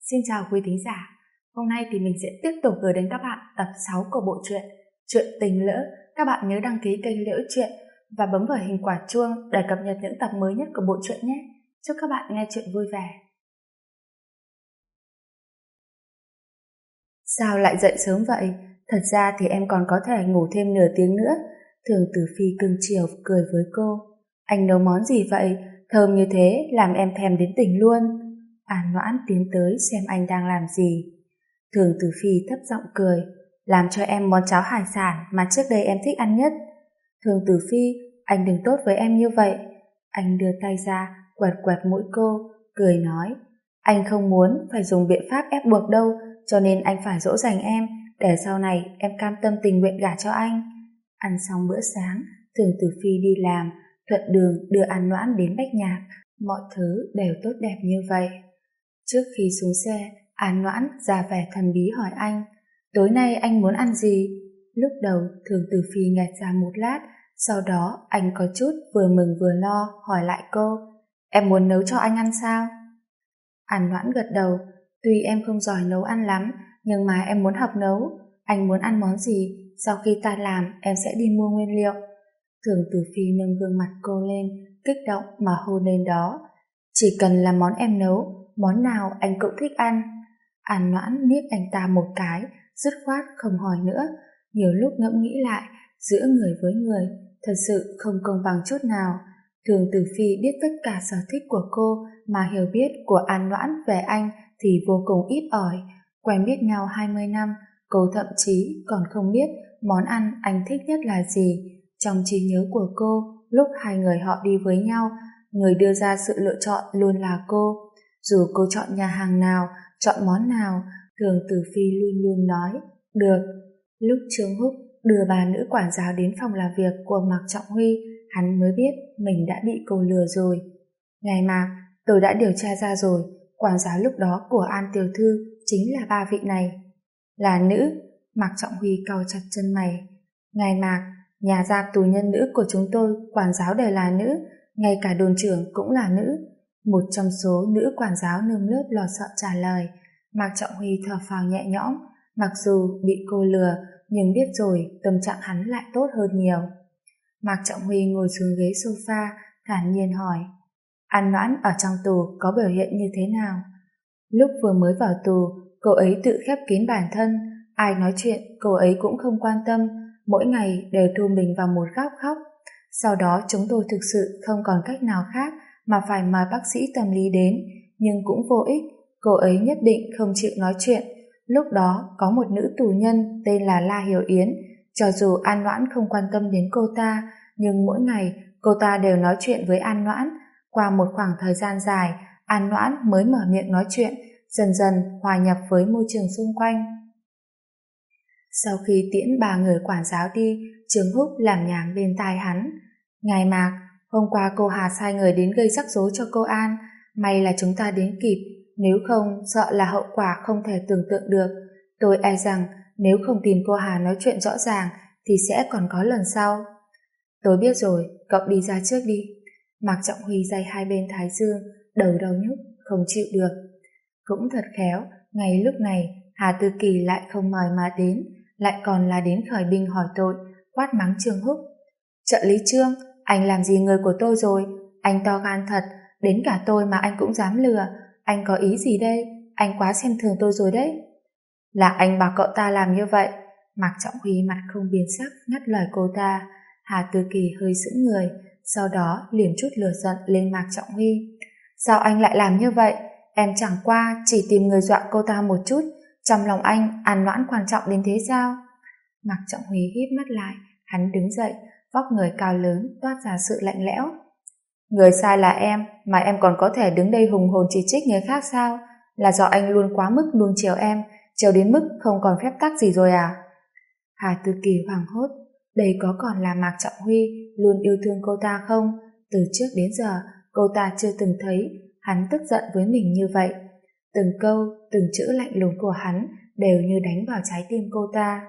Xin chào quý thính giả. Hôm nay thì mình sẽ tiếp tục gửi đến các bạn tập 6 của bộ truyện Chuyện Tình Lỡ. Các bạn nhớ đăng ký kênh Liễu Chuyện và bấm vào hình quả chuông để cập nhật những tập mới nhất của bộ truyện nhé. Chúc các bạn nghe chuyện vui vẻ. Sao lại dậy sớm vậy? Thật ra thì em còn có thể ngủ thêm nửa tiếng nữa. Thường Tử Phi cưng chiều cười với cô. Anh nấu món gì vậy? Thơm như thế làm em thèm đến tỉnh luôn. An Noãn tiến tới xem anh đang làm gì. Thường Tử Phi thấp giọng cười. Làm cho em món cháo hải sản mà trước đây em thích ăn nhất. Thường Tử Phi, anh đừng tốt với em như vậy. Anh đưa tay ra quẹt quẹt mũi cô, cười nói. Anh không muốn phải dùng biện pháp ép buộc đâu, cho nên anh phải dỗ dành em, để sau này em cam tâm tình nguyện gả cho anh. Ăn xong bữa sáng, Thường Tử Phi đi làm, thuận đường đưa An Noãn đến Bách Nhạc. Mọi thứ đều tốt đẹp như vậy. Trước khi xuống xe, An Noãn ra vẻ thần bí hỏi anh, tối nay anh muốn ăn gì? Lúc đầu Thường Tử Phi nghẹt ra một lát, sau đó anh có chút vừa mừng vừa lo hỏi lại cô, em muốn nấu cho anh ăn sao? An Noãn gật đầu, tuy em không giỏi nấu ăn lắm, nhưng mà em muốn học nấu. Anh muốn ăn món gì? Sau khi ta làm, em sẽ đi mua nguyên liệu. Thường Tử Phi nâng gương mặt cô lên, kích động mà hôn lên đó. Chỉ cần là món em nấu, món nào anh cũng thích ăn. An Noãn liếc anh ta một cái, dứt khoát không hỏi nữa. Nhiều lúc ngẫm nghĩ lại, giữa người với người, thật sự không công bằng chút nào. Thường Tử Phi biết tất cả sở thích của cô, mà hiểu biết của An Noãn về anh thì vô cùng ít ỏi. Quen biết nhau 20 năm, cô thậm chí còn không biết món ăn anh thích nhất là gì. Trong trí nhớ của cô, lúc hai người họ đi với nhau, người đưa ra sự lựa chọn luôn là cô. Dù cô chọn nhà hàng nào, chọn món nào, Thường Tử Phi luôn luôn nói, được. Lúc Trương Húc đưa bà nữ quản giáo đến phòng làm việc của Mạc Trọng Huy, hắn mới biết mình đã bị cô lừa rồi. Ngài Mạc, tôi đã điều tra ra rồi, quản giáo lúc đó của An tiểu thư chính là ba vị này. Là nữ? Mạc Trọng Huy cau chặt chân mày. Ngài Mạc, nhà giam tù nhân nữ của chúng tôi, quản giáo đều là nữ, ngay cả đồn trưởng cũng là nữ. Một trong số nữ quản giáo nơm nớp lo sợ trả lời. Mạc Trọng Huy thở phào nhẹ nhõm, mặc dù bị cô lừa, nhưng biết rồi tâm trạng hắn lại tốt hơn nhiều. Mạc Trọng Huy ngồi xuống ghế sofa, thản nhiên hỏi, An Noãn ở trong tù có biểu hiện như thế nào? Lúc vừa mới vào tù, cô ấy tự khép kín bản thân, ai nói chuyện cô ấy cũng không quan tâm, mỗi ngày đều thu mình vào một góc khóc. Sau đó chúng tôi thực sự không còn cách nào khác mà phải mời bác sĩ tâm lý đến, nhưng cũng vô ích, cô ấy nhất định không chịu nói chuyện. Lúc đó có một nữ tù nhân tên là La Hiểu Yến, cho dù An Noãn không quan tâm đến cô ta, nhưng mỗi ngày cô ta đều nói chuyện với An Noãn. Qua một khoảng thời gian dài, An Noãn mới mở miệng nói chuyện, dần dần hòa nhập với môi trường xung quanh. Sau khi tiễn ba người quản giáo đi, Trương Húc làm nhảm bên tai hắn. Ngài Mạc, hôm qua cô Hà sai người đến gây rắc rối cho cô An, may là chúng ta đến kịp, nếu không sợ là hậu quả không thể tưởng tượng được. Tôi e rằng nếu không tìm cô Hà nói chuyện rõ ràng thì sẽ còn có lần sau. Tôi biết rồi, cậu đi ra trước đi. Mạc Trọng Huy day hai bên thái dương, đầu đau nhức, không chịu được. Cũng thật khéo, ngay lúc này Hà Tư Kỳ lại không mời mà đến, lại còn là đến khởi binh hỏi tội, quát mắng Trương Húc. Trợ lý Trương, anh làm gì người của tôi rồi? Anh to gan thật, đến cả tôi mà anh cũng dám lừa. Anh có ý gì đây? Anh quá xem thường tôi rồi đấy. Là anh bảo cậu ta làm như vậy. Mạc Trọng Huy mặt không biến sắc ngắt lời cô ta. Hà Tư Kỳ hơi sững người, sau đó liền chút lửa giận lên Mạc Trọng Huy. Sao anh lại làm như vậy? Em chẳng qua chỉ tìm người dọa cô ta một chút, trong lòng anh An Noãn quan trọng đến thế sao? Mạc Trọng Huy híp mắt lại, hắn đứng dậy, vóc người cao lớn toát ra sự lạnh lẽo. Người sai là em, mà em còn có thể đứng đây hùng hồn chỉ trích người khác sao? Là do anh luôn quá mức nuông chiều em, chiều đến mức không còn phép tắc gì rồi à? Hà Tư Kỳ hoảng hốt, đây có còn là Mạc Trọng Huy luôn yêu thương cô ta không? Từ trước đến giờ, cô ta chưa từng thấy hắn tức giận với mình như vậy. Từng câu, từng chữ lạnh lùng của hắn đều như đánh vào trái tim cô ta.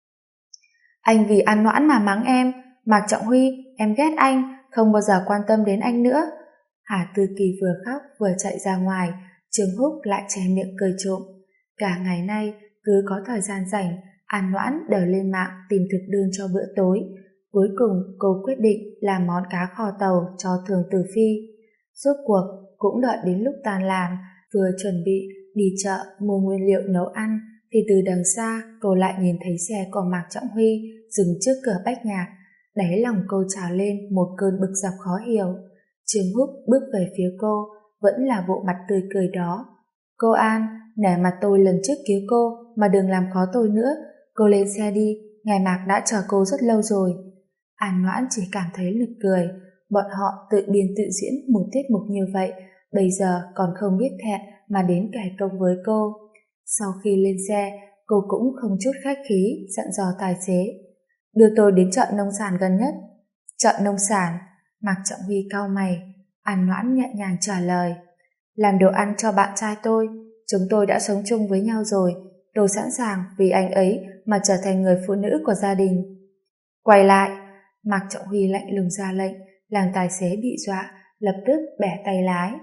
Anh vì An Noãn mà mắng em, Mạc Trọng Huy, em ghét anh, không bao giờ quan tâm đến anh nữa. Hà Tư Kỳ vừa khóc vừa chạy ra ngoài, Trương Húc lại che miệng cười trộm. Cả ngày nay, cứ có thời gian rảnh, An Noãn đều lên mạng tìm thực đơn cho bữa tối. Cuối cùng cô quyết định làm món cá kho tàu cho Thường Tử Phi. Rốt cuộc cũng đợi đến lúc tan làm, vừa chuẩn bị đi chợ mua nguyên liệu nấu ăn, thì từ đằng xa cô lại nhìn thấy xe của Mạc Trọng Huy dừng trước cửa Bách Nhạc. Đáy lòng cô trào lên một cơn bực dọc khó hiểu. Trương Húc bước về phía cô, vẫn là bộ mặt tươi cười đó. Cô An, nể mặt tôi lần trước cứu cô mà đừng làm khó tôi nữa. Cô lên xe đi, ngài Mạc đã chờ cô rất lâu rồi. An Noãn chỉ cảm thấy nực cười. Bọn họ tự biên tự diễn một tiết mục như vậy, bây giờ còn không biết thẹn mà đến kể công với cô. Sau khi lên xe, cô cũng không chút khách khí dặn dò tài xế: đưa tôi đến chợ nông sản gần nhất. Chợ nông sản? Mạc Trọng Huy cau mày. An Noãn nhẹ nhàng trả lời: làm đồ ăn cho bạn trai tôi. Chúng tôi đã sống chung với nhau rồi. Tôi sẵn sàng vì anh ấy mà trở thành người phụ nữ của gia đình. Quay lại! Mạc Trọng Huy lạnh lùng ra lệnh, làm tài xế bị dọa, lập tức bẻ tay lái.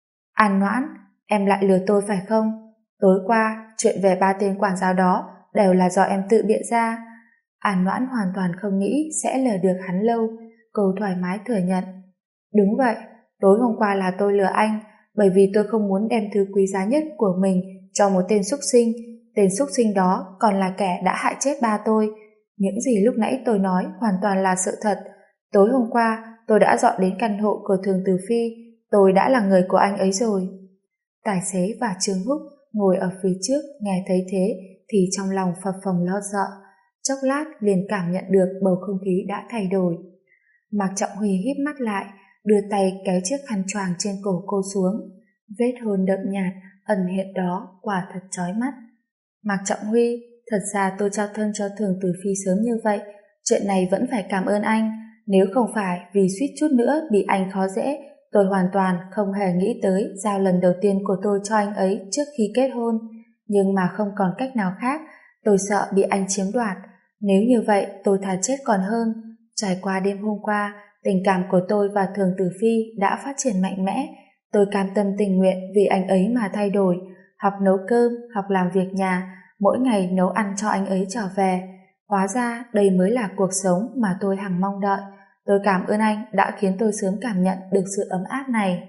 An Noãn, em lại lừa tôi phải không? Tối qua, chuyện về 3 tên quản giáo đó đều là do em tự biện ra. An Noãn hoàn toàn không nghĩ sẽ lừa được hắn lâu. Cô thoải mái thừa nhận: đúng vậy, tối hôm qua là tôi lừa anh, bởi vì tôi không muốn đem thứ quý giá nhất của mình cho một tên súc sinh. Tên súc sinh đó còn là kẻ đã hại chết ba tôi. Những gì lúc nãy tôi nói hoàn toàn là sự thật. Tối hôm qua tôi đã dọn đến căn hộ của Thường Tử Phi. Tôi đã là người của anh ấy rồi. Tài xế và Trương Húc ngồi ở phía trước nghe thấy thế thì trong lòng phập phồng lo sợ. Chốc lát liền cảm nhận được bầu không khí đã thay đổi. Mạc Trọng Huy híp mắt lại, đưa tay kéo chiếc khăn choàng trên cổ cô xuống. Vết hôn đậm nhạt ẩn hiện đó quả thật chói mắt. Mạc Trọng Huy, thật ra tôi trao thân cho Thường Tử Phi sớm như vậy, chuyện này vẫn phải cảm ơn anh. Nếu không phải vì suýt chút nữa bị anh khó dễ, tôi hoàn toàn không hề nghĩ tới giao lần đầu tiên của tôi cho anh ấy trước khi kết hôn. Nhưng mà không còn cách nào khác, tôi sợ bị anh chiếm đoạt. Nếu như vậy tôi thà chết còn hơn. Trải qua đêm hôm qua, tình cảm của tôi và Thường Tử Phi đã phát triển mạnh mẽ. Tôi cam tâm tình nguyện vì anh ấy mà thay đổi, học nấu cơm, học làm việc nhà, mỗi ngày nấu ăn cho anh ấy trở về. Hóa ra đây mới là cuộc sống mà tôi hằng mong đợi. Tôi cảm ơn anh đã khiến tôi sớm cảm nhận được sự ấm áp này.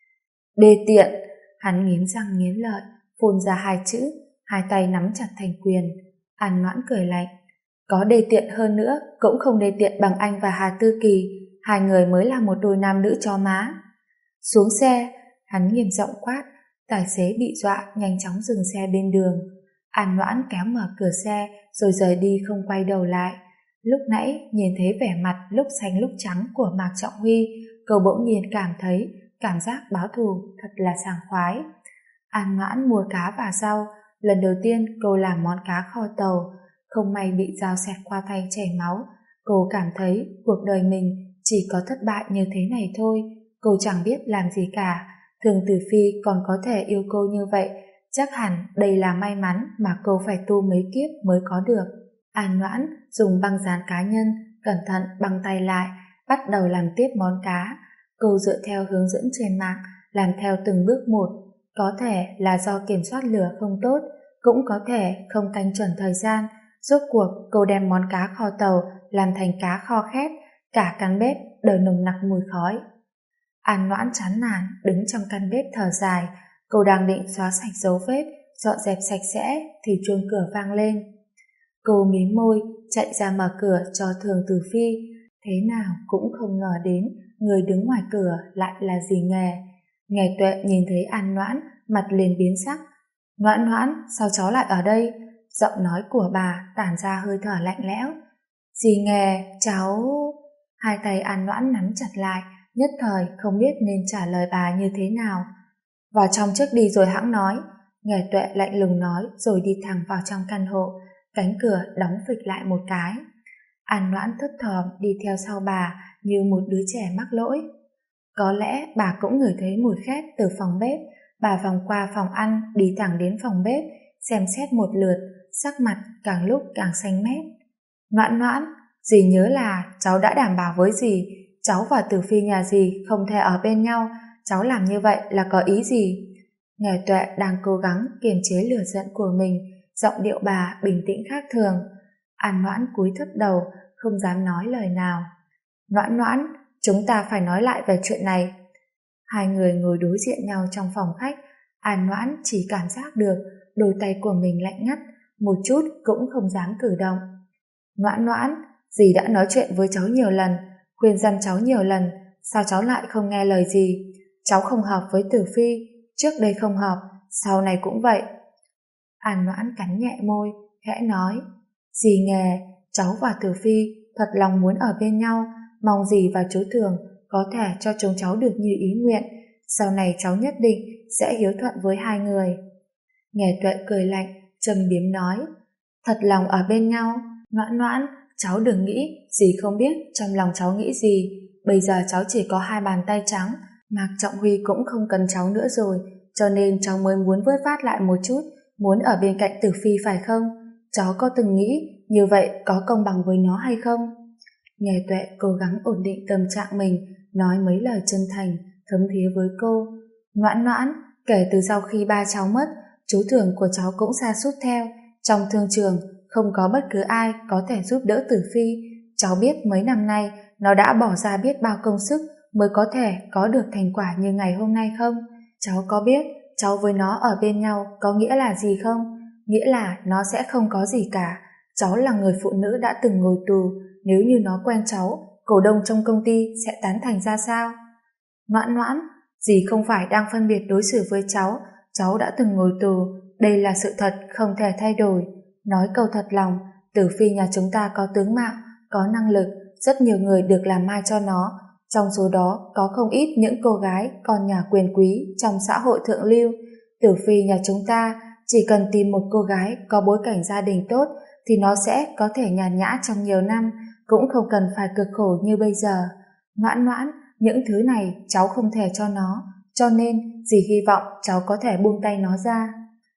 Đê tiện! Hắn nghiến răng nghiến lợi, phun ra 2 chữ, 2 tay nắm chặt thành quyền. An Noãn cười lạnh: có đê tiện hơn nữa cũng không đê tiện bằng anh và Hà Tư Kỳ. 2 người mới là một đôi nam nữ chó má. Xuống xe! Hắn nghiêm giọng quát. Tài xế bị dọa nhanh chóng dừng xe bên đường. An Noãn kéo mở cửa xe rồi rời đi không quay đầu lại. Lúc nãy nhìn thấy vẻ mặt lúc xanh lúc trắng của Mạc Trọng Huy, cô bỗng nhiên cảm thấy cảm giác báo thù thật là sảng khoái. An Noãn mua cá và rau. Lần đầu tiên cô làm món cá kho tàu, không may bị dao xẹt qua tay chảy máu. Cô cảm thấy cuộc đời mình chỉ có thất bại như thế này thôi. Cô chẳng biết làm gì cả. Thường Tử Phi còn có thể yêu cô như vậy, chắc hẳn đây là may mắn mà cô phải tu mấy kiếp mới có được. An Noãn dùng băng dán cá nhân cẩn thận băng tay lại, bắt đầu làm tiếp món cá. Cô dựa theo hướng dẫn trên mạng, làm theo từng bước một. Có thể là do kiểm soát lửa không tốt, cũng có thể không canh chuẩn thời gian. Rốt cuộc cô đem món cá kho tàu làm thành cá kho khét, cả căn bếp đều nồng nặc mùi khói. An Noãn chán nản đứng trong căn bếp thở dài. Cô đang định xóa sạch dấu vết, dọn dẹp sạch sẽ thì chuông cửa vang lên. Cô mím môi chạy ra mở cửa cho Thường Tử Phi. Thế nào cũng không ngờ đến người đứng ngoài cửa lại là dì Nghề. Nghề Tuệ nhìn thấy An Noãn, mặt liền biến sắc. Noãn Noãn, sao cháu lại ở đây? Giọng nói của bà tản ra hơi thở lạnh lẽo. Dì Nghề, cháu... Hai tay An Noãn nắm chặt lại, nhất thời không biết nên trả lời bà như thế nào. Vào trong trước đi rồi hãng nói. Nghề Tuệ lạnh lùng nói rồi đi thẳng vào trong căn hộ. Cánh cửa đóng phịch lại một cái. An Noãn thất thỏm đi theo sau bà như một đứa trẻ mắc lỗi. Có lẽ bà cũng ngửi thấy mùi khét từ phòng bếp. Bà vòng qua phòng ăn đi thẳng đến phòng bếp, xem xét một lượt, sắc mặt càng lúc càng xanh mét. Noãn Noãn, dì nhớ là cháu đã đảm bảo với dì cháu và Tử Phi nhà dì không thể ở bên nhau. Cháu làm như vậy là có ý gì? Ngải Tuệ đang cố gắng kiềm chế lửa giận của mình, giọng điệu bà bình tĩnh khác thường. An Noãn cúi thấp đầu, không dám nói lời nào. Noãn Noãn, chúng ta phải nói lại về chuyện này. Hai người ngồi đối diện nhau trong phòng khách. An Noãn chỉ cảm giác được đôi tay của mình lạnh ngắt, một chút cũng không dám cử động. Noãn Noãn, dì đã nói chuyện với cháu nhiều lần, khuyên răn cháu nhiều lần, sao cháu lại không nghe lời gì? Cháu không hợp với Tử Phi, trước đây không hợp, sau này cũng vậy. An Noãn cắn nhẹ môi, khẽ nói, dì nghe, cháu và Tử Phi thật lòng muốn ở bên nhau, mong dì và chú Thường có thể cho chúng cháu được như ý nguyện, sau này cháu nhất định sẽ hiếu thuận với hai người. Nghe Tuệ cười lạnh, châm biếm nói, thật lòng ở bên nhau, Noãn Noãn, cháu đừng nghĩ, dì không biết trong lòng cháu nghĩ gì, bây giờ cháu chỉ có hai bàn tay trắng, Mạc Trọng Huy cũng không cần cháu nữa rồi, cho nên cháu mới muốn vớt vát lại một chút, muốn ở bên cạnh Tử Phi phải không? Cháu có từng nghĩ như vậy có công bằng với nó hay không? Nghe Tuệ cố gắng ổn định tâm trạng mình, nói mấy lời chân thành, thấm thía với cô. Noãn Noãn, kể từ sau khi ba cháu mất, chú Thường của cháu cũng sa sút theo, trong thương trường không có bất cứ ai có thể giúp đỡ Tử Phi. Cháu biết mấy năm nay nó đã bỏ ra biết bao công sức mới có thể có được thành quả như ngày hôm nay không? Cháu có biết cháu với nó ở bên nhau có nghĩa là gì không? Nghĩa là nó sẽ không có gì cả. Cháu là người phụ nữ đã từng ngồi tù, nếu như nó quen cháu, cổ đông trong công ty sẽ tán thành ra sao? Noãn Noãn, dì không phải đang phân biệt đối xử với cháu đã từng ngồi tù, đây là sự thật không thể thay đổi. Nói câu thật lòng, Tử Phi nhà chúng ta có tướng mạo, có năng lực, rất nhiều người được làm mai cho nó, trong số đó có không ít những cô gái con nhà quyền quý trong xã hội thượng lưu. Tử Phi nhà chúng ta chỉ cần tìm một cô gái có bối cảnh gia đình tốt thì nó sẽ có thể nhàn nhã trong nhiều năm, cũng không cần phải cực khổ như bây giờ. Noãn Noãn, những thứ này cháu không thể cho nó, cho nên dì hy vọng cháu có thể buông tay nó ra.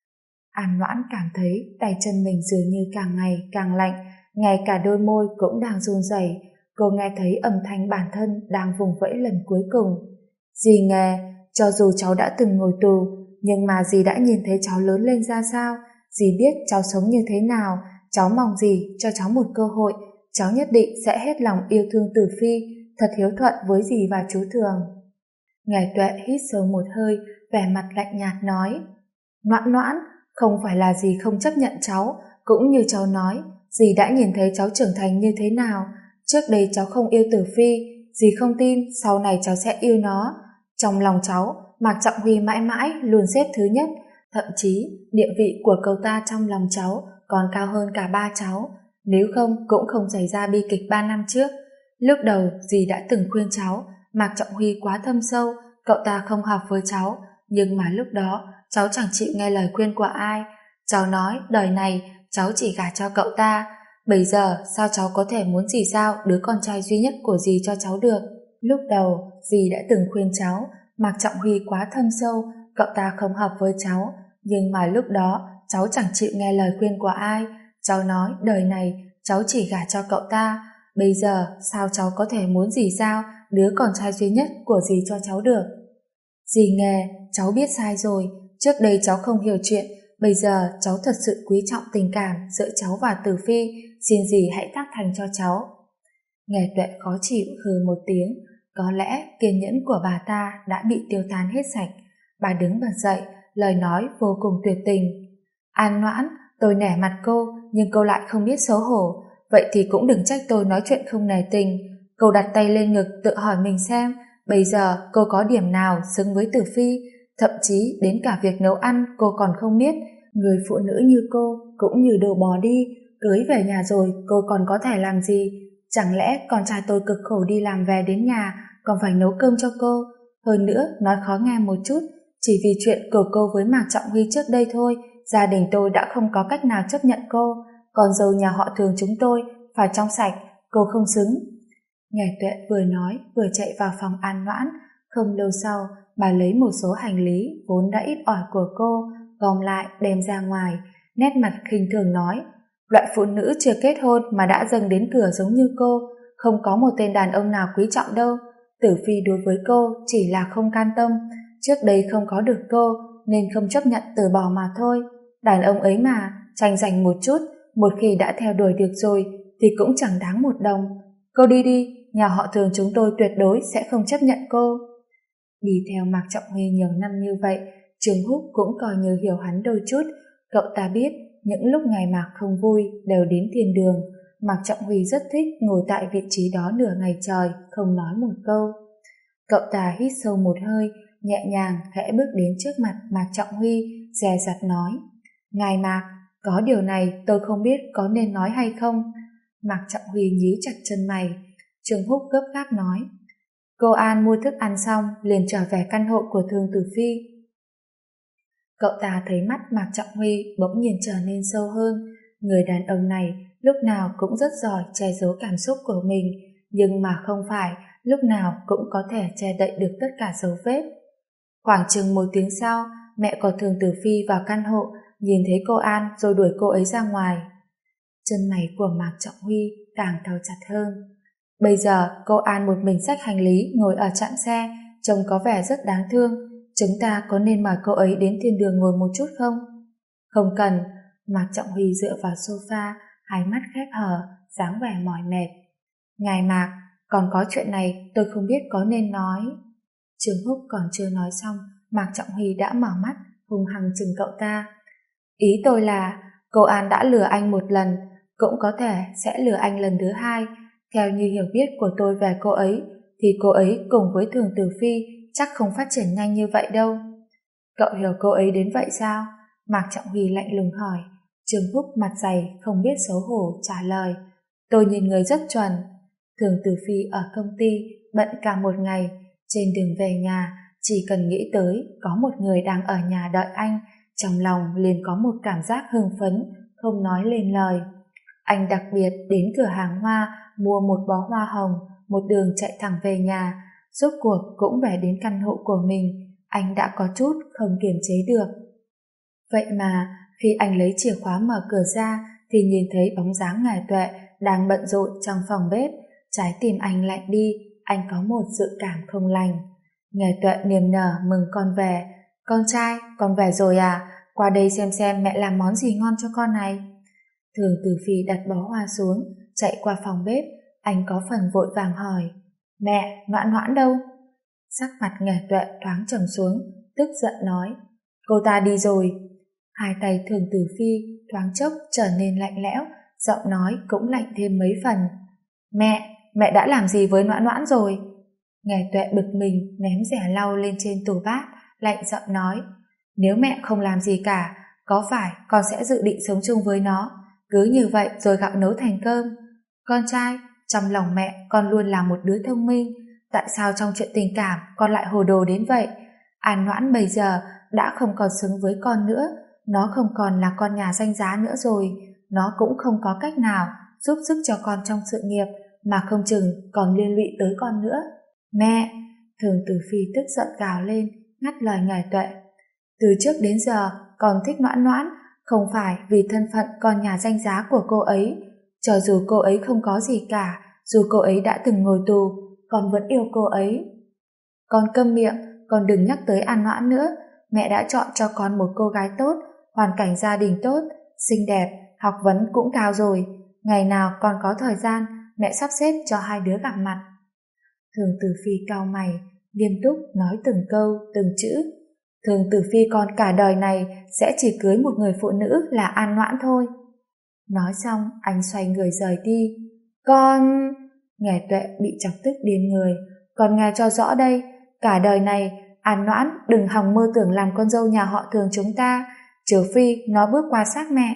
An Noãn cảm thấy tay chân mình dường như càng ngày càng lạnh, ngay cả đôi môi cũng đang run rẩy. Cô nghe thấy âm thanh bản thân đang vùng vẫy lần cuối cùng. Dì nghe, cho dù cháu đã từng ngồi tù, nhưng mà dì đã nhìn thấy cháu lớn lên ra sao, dì biết cháu sống như thế nào, cháu mong dì cho cháu một cơ hội, cháu nhất định sẽ hết lòng yêu thương Tử Phi, thật hiếu thuận với dì và chú Thường. Ngải Tuệ hít sâu một hơi, vẻ mặt lạnh nhạt nói, Noãn Noãn, không phải là dì không chấp nhận cháu, cũng như cháu nói, dì đã nhìn thấy cháu trưởng thành như thế nào. Trước đây cháu không yêu Tử Phi, dì không tin sau này cháu sẽ yêu nó. Trong lòng cháu, Mạc Trọng Huy mãi mãi luôn xếp thứ nhất, thậm chí địa vị của cậu ta trong lòng cháu còn cao hơn cả ba cháu, nếu không cũng không xảy ra bi kịch 3 năm trước. Lúc đầu dì đã từng khuyên cháu, Mạc Trọng Huy quá thâm sâu, cậu ta không hợp với cháu, nhưng mà lúc đó cháu chẳng chịu nghe lời khuyên của ai. Cháu nói đời này cháu chỉ gả cho cậu ta. Bây giờ sao cháu có thể muốn dì giao đứa con trai duy nhất của dì cho cháu được? Lúc đầu dì đã từng khuyên cháu, Mạc Trọng Huy quá thâm sâu, cậu ta không hợp với cháu, nhưng mà lúc đó cháu chẳng chịu nghe lời khuyên của ai. Cháu nói đời này cháu chỉ gả cho cậu ta. Bây giờ sao cháu có thể muốn dì giao đứa con trai duy nhất của dì cho cháu được? Dì nghe, cháu biết sai rồi, trước đây cháu không hiểu chuyện, bây giờ cháu thật sự quý trọng tình cảm giữa cháu và Tử Phi, xin dì hãy tác thành cho cháu. Nghe Tuệ khó chịu hừ một tiếng, có lẽ kiên nhẫn của bà ta đã bị tiêu tan hết sạch. Bà đứng bật dậy, lời nói vô cùng tuyệt tình. An Noãn, tôi nể mặt cô, nhưng cô lại không biết xấu hổ, vậy thì cũng đừng trách tôi nói chuyện không nể tình. Cô đặt tay lên ngực tự hỏi mình xem, bây giờ cô có điểm nào xứng với Tử Phi, thậm chí đến cả việc nấu ăn cô còn không biết. Người phụ nữ như cô cũng như đồ bò đi, cưới về nhà rồi cô còn có thể làm gì? Chẳng lẽ con trai tôi cực khổ đi làm về đến nhà còn phải nấu cơm cho cô? Hơn nữa, nói khó nghe một chút, chỉ vì chuyện của cô với Mạc Trọng Huy trước đây thôi, gia đình tôi đã không có cách nào chấp nhận cô, còn dâu nhà họ Thường chúng tôi phải trong sạch, cô không xứng. Ngải Tuệ vừa nói vừa chạy vào phòng An Noãn. Không lâu sau, bà lấy một số hành lý vốn đã ít ỏi của cô, gom lại đem ra ngoài, nét mặt khinh thường nói, loại phụ nữ chưa kết hôn mà đã dâng đến cửa giống như cô, không có một tên đàn ông nào quý trọng đâu. Tử Phi đối với cô chỉ là không can tâm, trước đây không có được cô, nên không chấp nhận từ bỏ mà thôi. Đàn ông ấy mà, tranh giành một chút, một khi đã theo đuổi được rồi thì cũng chẳng đáng một đồng. Cô đi đi, nhà họ Thường chúng tôi tuyệt đối sẽ không chấp nhận cô. Đi theo Mạc Trọng Huy nhiều năm như vậy, Trương Húc cũng coi như hiểu hắn đôi chút. Cậu ta biết những lúc ngày Mạc không vui đều đến thiên đường. Mạc Trọng Huy rất thích ngồi tại vị trí đó nửa ngày trời, không nói một câu. Cậu ta hít sâu một hơi, nhẹ nhàng khẽ bước đến trước mặt Mạc Trọng Huy, dè dặt nói: Ngài Mạc, có điều này tôi không biết có nên nói hay không. Mạc Trọng Huy nhíu chặt chân mày. Trương Húc gấp gáp nói: Cô An mua thức ăn xong liền trở về căn hộ của Thường Tử Phi. Cậu ta thấy mắt Mạc Trọng Huy bỗng nhiên trở nên sâu hơn. Người đàn ông này lúc nào cũng rất giỏi che giấu cảm xúc của mình, nhưng mà không phải lúc nào cũng có thể che đậy được tất cả dấu vết. Khoảng chừng 1 tiếng sau, mẹ của Thường Tử Phi vào căn hộ, nhìn thấy cô An rồi đuổi cô ấy ra ngoài. Chân mày của Mạc Trọng Huy càng thau chặt hơn. Bây giờ cô An một mình xách hành lý ngồi ở trạm xe, trông có vẻ rất đáng thương. Chúng ta có nên mời cô ấy đến thiên đường ngồi một chút không? Không cần. Mạc Trọng Huy dựa vào sofa, hai mắt khép hờ, dáng vẻ mỏi mệt. Ngài Mạc, còn có chuyện này tôi không biết có nên nói. Trương Húc còn chưa nói xong, Mạc Trọng Huy đã mở mắt, hung hăng chừng cậu ta. Ý tôi là, cô An đã lừa anh một lần, cũng có thể sẽ lừa anh lần thứ hai. Theo như hiểu biết của tôi về cô ấy, thì cô ấy cùng với Thường Tử Phi chắc không phát triển nhanh như vậy đâu. Cậu hiểu cô ấy đến vậy sao? Mạc Trọng Huy lạnh lùng hỏi. Trương Húc mặt dày không biết xấu hổ trả lời. Tôi nhìn người rất chuẩn. Thường Tử Phi ở công ty bận cả một ngày, trên đường về nhà chỉ cần nghĩ tới có một người đang ở nhà đợi anh, trong lòng liền có một cảm giác hưng phấn không nói lên lời. Anh đặc biệt đến cửa hàng hoa mua một bó hoa hồng, một đường chạy thẳng về nhà. Rốt cuộc cũng về đến căn hộ của mình, anh đã có chút không kiềm chế được. Vậy mà khi anh lấy chìa khóa mở cửa ra thì nhìn thấy bóng dáng Ngải Tuệ đang bận rộn trong phòng bếp. Trái tim anh lạnh đi, anh có một dự cảm không lành. Ngải Tuệ niềm nở mừng con về. Con trai, con về rồi à? Qua đây xem mẹ làm món gì ngon cho con này. Thường Tử Phi đặt bó hoa xuống, chạy qua phòng bếp. Anh có phần vội vàng hỏi: Mẹ, Noãn Noãn đâu? Sắc mặt Ngải Tuệ thoáng trầm xuống, tức giận nói: Cô ta đi rồi. Hai tay Thường Tử Phi thoáng chốc trở nên lạnh lẽo, giọng nói cũng lạnh thêm mấy phần. Mẹ đã làm gì với Noãn Noãn rồi? Ngải Tuệ bực mình ném rẻ lau lên trên tủ bát, lạnh giọng nói: Nếu mẹ không làm gì cả, có phải con sẽ dự định sống chung với nó, cứ như vậy rồi gạo nấu thành cơm? Con trai, trong lòng mẹ con luôn là một đứa thông minh, tại sao trong chuyện tình cảm con lại hồ đồ đến vậy? An Noãn bây giờ đã không còn xứng với con nữa, nó không còn là con nhà danh giá nữa rồi, nó cũng không có cách nào giúp sức cho con trong sự nghiệp, mà không chừng còn liên lụy tới con nữa. Mẹ! Thường Tử Phi tức giận gào lên, ngắt lời Ngải Tuệ. Từ trước đến giờ con thích Noãn Noãn không phải vì thân phận con nhà danh giá của cô ấy. Cho dù cô ấy không có gì cả, dù cô ấy đã từng ngồi tù, con vẫn yêu cô ấy. Con câm miệng, con đừng nhắc tới An Noãn nữa. Mẹ đã chọn cho con một cô gái tốt, hoàn cảnh gia đình tốt, xinh đẹp, học vấn cũng cao rồi. Ngày nào con có thời gian, mẹ sắp xếp cho hai đứa gặp mặt. Thường Tử Phi cau mày, nghiêm túc nói từng câu, từng chữ. Thường Tử Phi con cả đời này sẽ chỉ cưới một người phụ nữ là An Noãn thôi. Nói xong, anh xoay người rời đi. Con... Ngải Tuệ bị chọc tức điên người. Con nghe cho rõ đây, cả đời này An Noãn đừng hòng mơ tưởng làm con dâu nhà họ Thường chúng ta, trừ phi nó bước qua xác mẹ.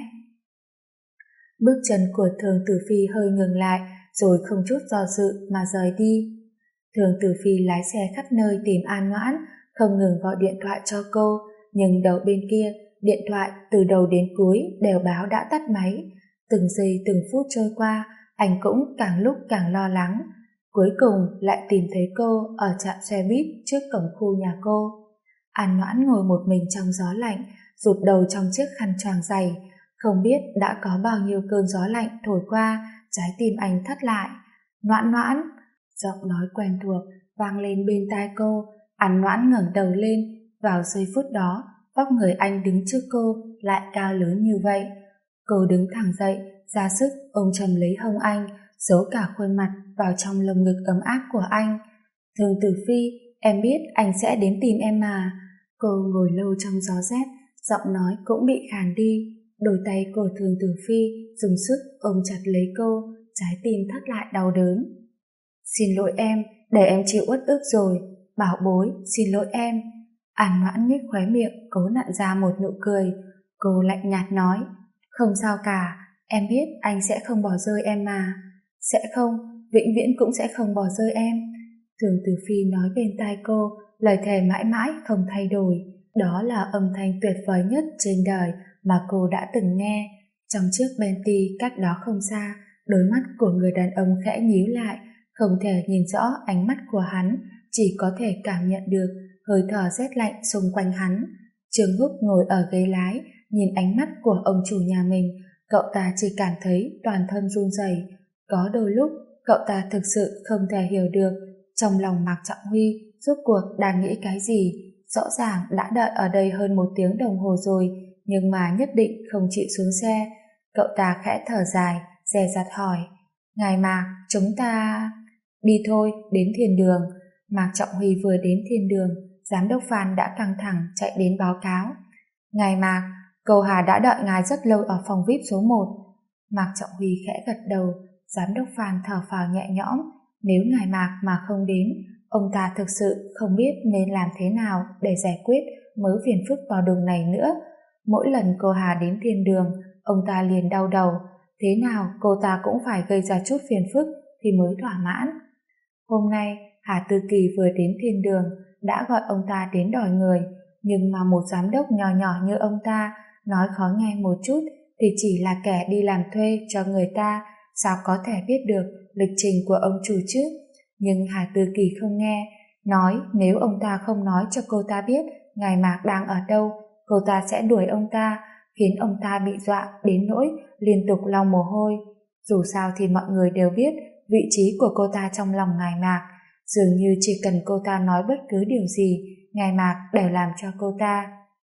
Bước chân của Thường Tử Phi hơi ngừng lại, rồi không chút do dự mà rời đi. Thường Tử Phi lái xe khắp nơi tìm An Noãn, không ngừng gọi điện thoại cho cô, nhưng đầu bên kia, điện thoại từ đầu đến cuối đều báo đã tắt máy. Từng giây từng phút trôi qua, anh cũng càng lúc càng lo lắng. Cuối cùng lại tìm thấy cô ở trạm xe buýt trước cổng khu nhà cô. An Noãn ngồi một mình trong gió lạnh, rụt đầu trong chiếc khăn choàng dày. Không biết đã có bao nhiêu cơn gió lạnh thổi qua, trái tim anh thắt lại. Noãn Noãn! Giọng nói quen thuộc vang lên bên tai cô. An Noãn ngẩng đầu lên. Vào giây phút đó, vóc người anh đứng trước cô lại cao lớn như vậy. Cô đứng thẳng dậy, ra sức ôm chầm lấy hông anh, giấu cả khuôn mặt vào trong lồng ngực ấm áp của anh. Thường Tử Phi, em biết anh sẽ đến tìm em mà. Cô ngồi lâu trong gió rét, giọng nói cũng bị khàn đi. Đôi tay của Thường Tử Phi dùng sức ôm chặt lấy cô, trái tim thắt lại đau đớn. Xin lỗi em, để em chịu uất ức rồi. Bảo bối, xin lỗi em. An Noãn nhếch khóe miệng, cố nặn ra một nụ cười. Cô lạnh nhạt nói, không sao cả, em biết anh sẽ không bỏ rơi em mà. Sẽ không, vĩnh viễn cũng sẽ không bỏ rơi em. Thường Tử Phi nói bên tai cô, lời thề mãi mãi không thay đổi. Đó là âm thanh tuyệt vời nhất trên đời mà cô đã từng nghe. Trong chiếc Bentley cách đó không xa, đôi mắt của người đàn ông khẽ nhíu lại, không thể nhìn rõ ánh mắt của hắn, chỉ có thể cảm nhận được hơi thở rét lạnh xung quanh hắn. Trương Húc ngồi ở ghế lái, nhìn ánh mắt của ông chủ nhà mình, cậu ta chỉ cảm thấy toàn thân run rẩy. Có đôi lúc, cậu ta thực sự không thể hiểu được trong lòng Mạc Trọng Huy rốt cuộc đang nghĩ cái gì. Rõ ràng đã đợi ở đây hơn 1 tiếng đồng hồ rồi, nhưng mà nhất định không chịu xuống xe. Cậu ta khẽ thở dài, dè dặt hỏi, ngài Mạc, chúng ta... Đi thôi, đến thiền đường. Mạc Trọng Huy vừa đến thiền đường, giám đốc Phan đã căng thẳng chạy đến báo cáo. Ngài Mạc, Cầu Hà đã đợi ngài rất lâu ở phòng VIP số 1. Mạc Trọng Huy khẽ gật đầu, giám đốc Phan thở phào nhẹ nhõm. Nếu ngài Mạc mà không đến, ông ta thực sự không biết nên làm thế nào để giải quyết mớ phiền phức to đùng này nữa. Mỗi lần cô Hà đến thiên đường, ông ta liền đau đầu. Thế nào cô ta cũng phải gây ra chút phiền phức thì mới thỏa mãn. Hôm nay, Hà Tư Kỳ vừa đến thiên đường đã gọi ông ta đến đòi người, nhưng mà một giám đốc nhỏ nhỏ như ông ta nói khó nghe một chút thì chỉ là kẻ đi làm thuê cho người ta, sao có thể biết được lịch trình của ông chủ chứ. Nhưng Hà Tư Kỳ không nghe, nói nếu ông ta không nói cho cô ta biết ngài Mạc đang ở đâu, cô ta sẽ đuổi ông ta, khiến ông ta bị dọa đến nỗi liên tục lau mồ hôi. Dù sao thì mọi người đều biết vị trí của cô ta trong lòng ngài Mạc, dường như chỉ cần cô ta nói bất cứ điều gì, ngài Mạc đều làm cho cô ta.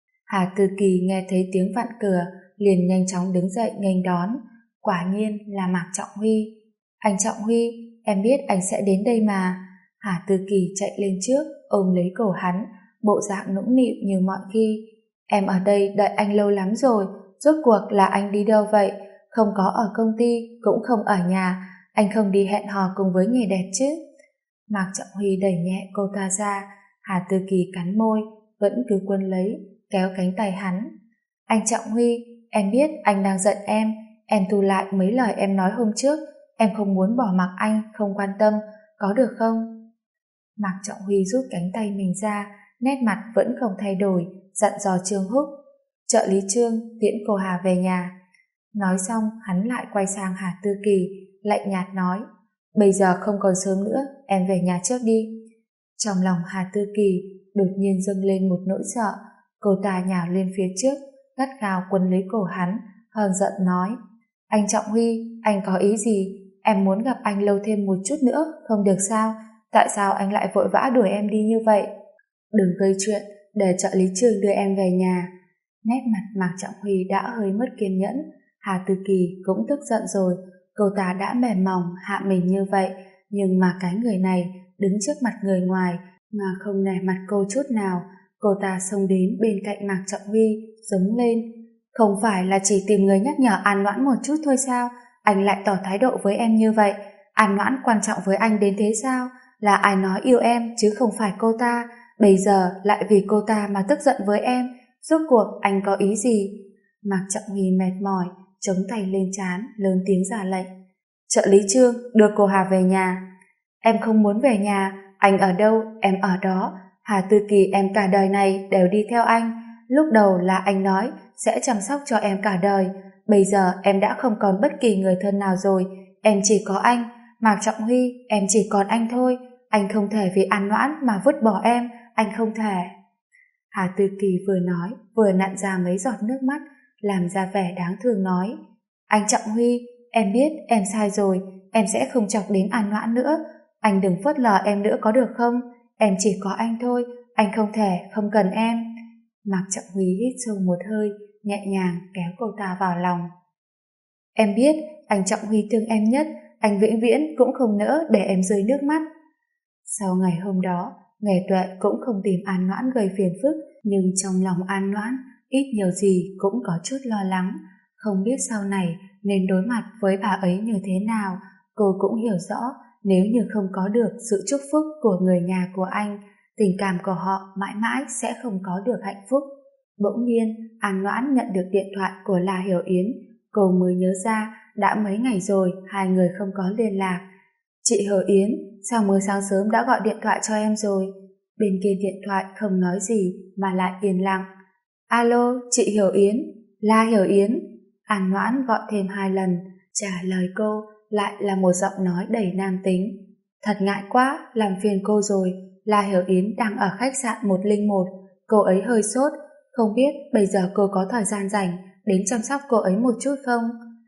Hà Tư Kỳ nghe thấy tiếng vặn cửa, liền nhanh chóng đứng dậy nghênh đón. Quả nhiên là Mạc Trọng Huy. Anh Trọng Huy, em biết anh sẽ đến đây mà. Hà Tư Kỳ chạy lên trước, ôm lấy cổ hắn, bộ dạng nũng nịu như mọi khi. Em ở đây đợi anh lâu lắm rồi, rốt cuộc là anh đi đâu vậy? Không có ở công ty, cũng không ở nhà, anh không đi hẹn hò cùng với người đẹp chứ? Mạc Trọng Huy đẩy nhẹ cô ta ra, Hà Tư Kỳ cắn môi, vẫn cứ quấn lấy, kéo cánh tay hắn. Anh Trọng Huy, em biết anh đang giận em thu lại mấy lời em nói hôm trước, em không muốn bỏ mặc anh, không quan tâm, có được không? Mạc Trọng Huy rút cánh tay mình ra, nét mặt vẫn không thay đổi, dặn dò Trương Húc. Trợ lý Trương, tiễn cô Hà về nhà. Nói xong, hắn lại quay sang Hà Tư Kỳ, lạnh nhạt nói, bây giờ không còn sớm nữa, em về nhà trước đi. Trong lòng Hà Tư Kỳ đột nhiên dâng lên một nỗi sợ, cô ta nhào lên phía trước, gắt gao quấn lấy cổ hắn, hờn giận nói, anh Trọng Huy, anh có ý gì? Em muốn gặp anh lâu thêm một chút nữa, không được sao? Tại sao anh lại vội vã đuổi em đi như vậy? Đừng gây chuyện, để trợ lý Trương đưa em về nhà. Nét mặt Mạc Trọng Huy đã hơi mất kiên nhẫn, Hà Tư Kỳ cũng tức giận rồi, cô ta đã mềm mỏng hạ mình như vậy, nhưng mà cái người này đứng trước mặt người ngoài mà không nể mặt cô chút nào. Cô ta xông đến bên cạnh Mạc Trọng Huy, giống lên, không phải là chỉ tìm người nhắc nhở An Noãn một chút thôi sao? Anh lại tỏ thái độ với em như vậy. An Noãn quan trọng với anh đến thế sao? Là ai nói yêu em chứ không phải cô ta, bây giờ lại vì cô ta mà tức giận với em, rốt cuộc anh có ý gì? Mạc Trọng Huy mệt mỏi, chống tay lên trán, lớn tiếng ra lệnh. Trợ lý Trương, đưa cô Hà về nhà. Em không muốn về nhà, anh ở đâu, em ở đó. Hà Tư Kỳ em cả đời này đều đi theo anh. Lúc đầu là anh nói sẽ chăm sóc cho em cả đời. Bây giờ em đã không còn bất kỳ người thân nào rồi. Em chỉ có anh. Mạc Trọng Huy, em chỉ còn anh thôi. Anh không thể vì An Noãn mà vứt bỏ em. Anh không thể. Hà Tư Kỳ vừa nói, vừa nặn ra mấy giọt nước mắt, làm ra vẻ đáng thương nói. Anh Trọng Huy, em biết em sai rồi. Em sẽ không chọc đến An Noãn nữa. Anh đừng phớt lờ em nữa có được không? Em chỉ có anh thôi. Anh không thể không cần em. Mạc Trọng Huy hít sâu một hơi, nhẹ nhàng kéo cô ta vào lòng. Em biết anh Trọng Huy thương em nhất, anh vĩnh viễn cũng không nỡ để em rơi nước mắt. Sau ngày hôm đó, Nghề Tuệ cũng không tìm An Noãn gây phiền phức, nhưng trong lòng An Noãn ít nhiều gì cũng có chút lo lắng, không biết sau này nên đối mặt với bà ấy như thế nào. Cô cũng hiểu rõ nếu như không có được sự chúc phúc của người nhà của anh, tình cảm của họ mãi mãi sẽ không có được hạnh phúc. Bỗng nhiên, An Noãn nhận được điện thoại của La Hiểu Yến. Cô mới nhớ ra đã mấy ngày rồi hai người không có liên lạc. Chị Hiểu Yến, sao mới sáng sớm đã gọi điện thoại cho em rồi? Bên kia điện thoại không nói gì mà lại yên lặng. Alo, chị Hiểu Yến, La Hiểu Yến. An Noãn gọi thêm 2 lần, trả lời cô lại là một giọng nói đầy nam tính. Thật ngại quá, làm phiền cô rồi. La Hiểu Yến đang ở khách sạn 101, cô ấy hơi sốt, không biết bây giờ cô có thời gian rảnh đến chăm sóc cô ấy một chút không?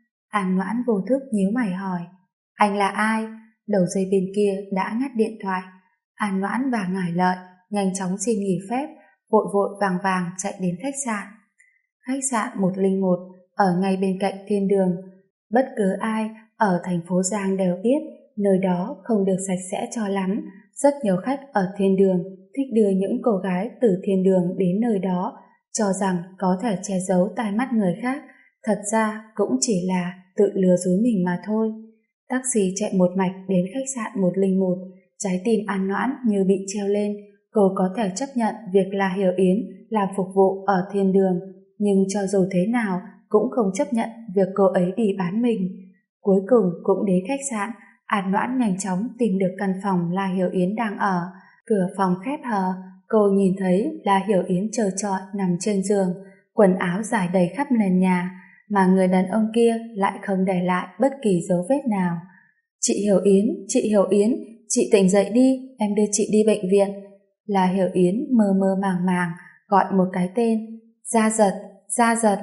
An Noãn vô thức nhíu mày hỏi. Anh là ai? Đầu dây bên kia đã ngắt điện thoại. An Noãn và Ngải Lợi nhanh chóng xin nghỉ phép, vội vội vàng vàng chạy đến khách sạn. Khách sạn 101 ở ngay bên cạnh thiên đường. Bất cứ ai ở thành phố Giang đều biết nơi đó không được sạch sẽ cho lắm. Rất nhiều khách ở thiên đường thích đưa những cô gái từ thiên đường đến nơi đó, cho rằng có thể che giấu tai mắt người khác. Thật ra cũng chỉ là tự lừa dối mình mà thôi. Taxi chạy một mạch đến khách sạn 101, trái tim An Noãn như bị treo lên. Cô có thể chấp nhận việc La Hiểu Yến làm phục vụ ở thiên đường, nhưng cho dù thế nào cũng không chấp nhận việc cô ấy đi bán mình. Cuối cùng cũng đến khách sạn, An Noãn nhanh chóng tìm được căn phòng La Hiểu Yến đang ở. Cửa phòng khép hờ, cô nhìn thấy La Hiểu Yến trơ trọi nằm trên giường, quần áo rải đầy khắp nền nhà, mà người đàn ông kia lại không để lại bất kỳ dấu vết nào. Chị Hiểu Yến, chị Hiểu Yến, chị tỉnh dậy đi, em đưa chị đi bệnh viện. La Hiểu Yến mơ mơ màng màng gọi một cái tên, Gia Giật, Gia Giật.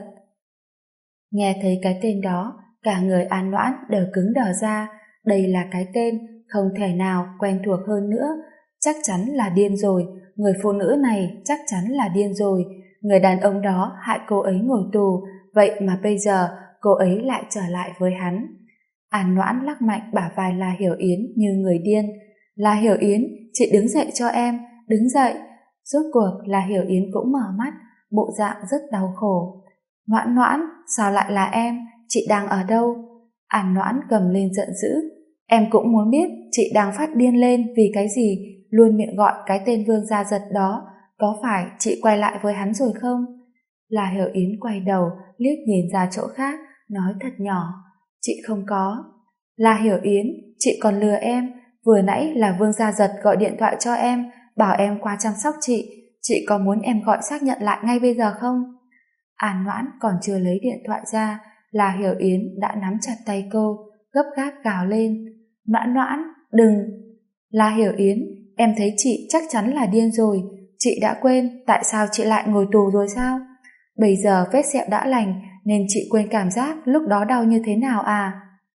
Nghe thấy cái tên đó, cả người An Noãn đều cứng đờ ra. Đây là cái tên không thể nào quen thuộc hơn nữa. Chắc chắn là điên rồi, người phụ nữ này chắc chắn là điên rồi. Người đàn ông đó hại cô ấy ngồi tù, vậy mà bây giờ cô ấy lại trở lại với hắn. An Noãn lắc mạnh bả vai La Hiểu Yến như người điên. La Hiểu Yến, chị đứng dậy cho em, đứng dậy. Rốt cuộc La Hiểu Yến cũng mở mắt, bộ dạng rất đau khổ. Noãn Noãn, sao lại là em? Chị đang ở đâu? An Noãn gầm lên giận dữ. Em cũng muốn biết chị đang phát điên lên vì cái gì, luôn miệng gọi cái tên Vương Gia Giật đó. Có phải chị quay lại với hắn rồi không? La Hiểu Yến quay đầu, liếc nhìn ra chỗ khác, nói thật nhỏ. Chị không có. La Hiểu Yến, chị còn lừa em. Vừa nãy là Vương Gia Giật gọi điện thoại cho em, bảo em qua chăm sóc chị. Chị có muốn em gọi xác nhận lại ngay bây giờ không? An Noãn còn chưa lấy điện thoại ra, La Hiểu Yến đã nắm chặt tay cô, gấp gáp gào lên. Noãn Noãn, đừng! La Hiểu Yến, em thấy chị chắc chắn là điên rồi. Chị đã quên tại sao chị lại ngồi tù rồi sao? Bây giờ vết sẹo đã lành nên chị quên cảm giác lúc đó đau như thế nào à?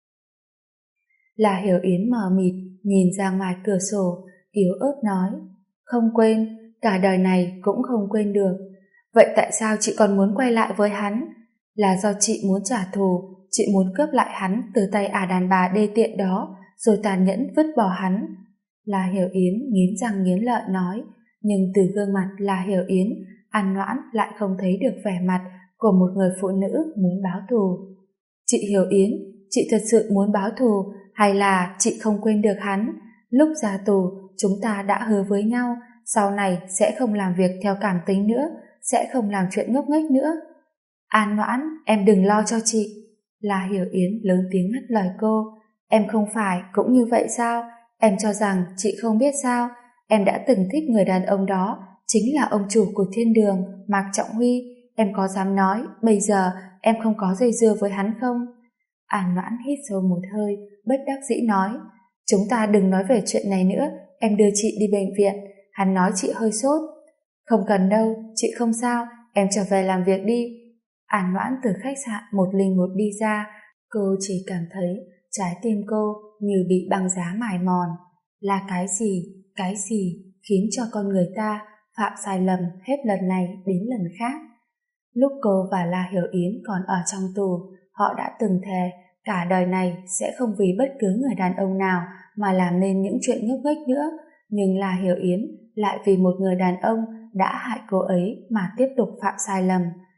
La Hiểu Yến mờ mịt nhìn ra ngoài cửa sổ, yếu ớt nói. Không quên, cả đời này cũng không quên được. Vậy tại sao chị còn muốn quay lại với hắn? Là do chị muốn trả thù, chị muốn cướp lại hắn từ tay đàn bà đê tiện đó, rồi tàn nhẫn vứt bỏ hắn. La Hiểu Yến nghiến răng nghiến lợi nói, nhưng từ gương mặt La Hiểu Yến, An Noãn lại không thấy được vẻ mặt của một người phụ nữ muốn báo thù. Chị Hiểu Yến, chị thật sự muốn báo thù, hay là chị không quên được hắn? Lúc ra tù, chúng ta đã hứa với nhau, sau này sẽ không làm việc theo cảm tính nữa, sẽ không làm chuyện ngốc nghếch nữa. An Noãn, em đừng lo cho chị. La Hiểu Yến lớn tiếng ngắt lời cô. Em không phải cũng như vậy sao? Em cho rằng chị không biết sao? Em đã từng thích người đàn ông đó, chính là ông chủ của thiên đường, Mạc Trọng Huy. Em có dám nói bây giờ em không có dây dưa với hắn không? An Noãn hít sâu một hơi, bất đắc dĩ nói. Chúng ta đừng nói về chuyện này nữa, em đưa chị đi bệnh viện. Hắn nói chị hơi sốt. Không cần đâu, chị không sao, em trở về làm việc đi. An Noãn từ khách sạn 101 đi ra, cô chỉ cảm thấy trái tim cô như bị băng giá mài mòn. Là cái gì khiến cho con người ta phạm sai lầm hết lần này đến lần khác. Lúc cô và La Hiểu Yến còn ở trong tù, họ đã từng thề cả đời này sẽ không vì bất cứ người đàn ông nào mà làm nên những chuyện ngốc nghếch nữa, nhưng La Hiểu Yến lại vì một người đàn ông đã hại cô ấy mà tiếp tục phạm sai lầm.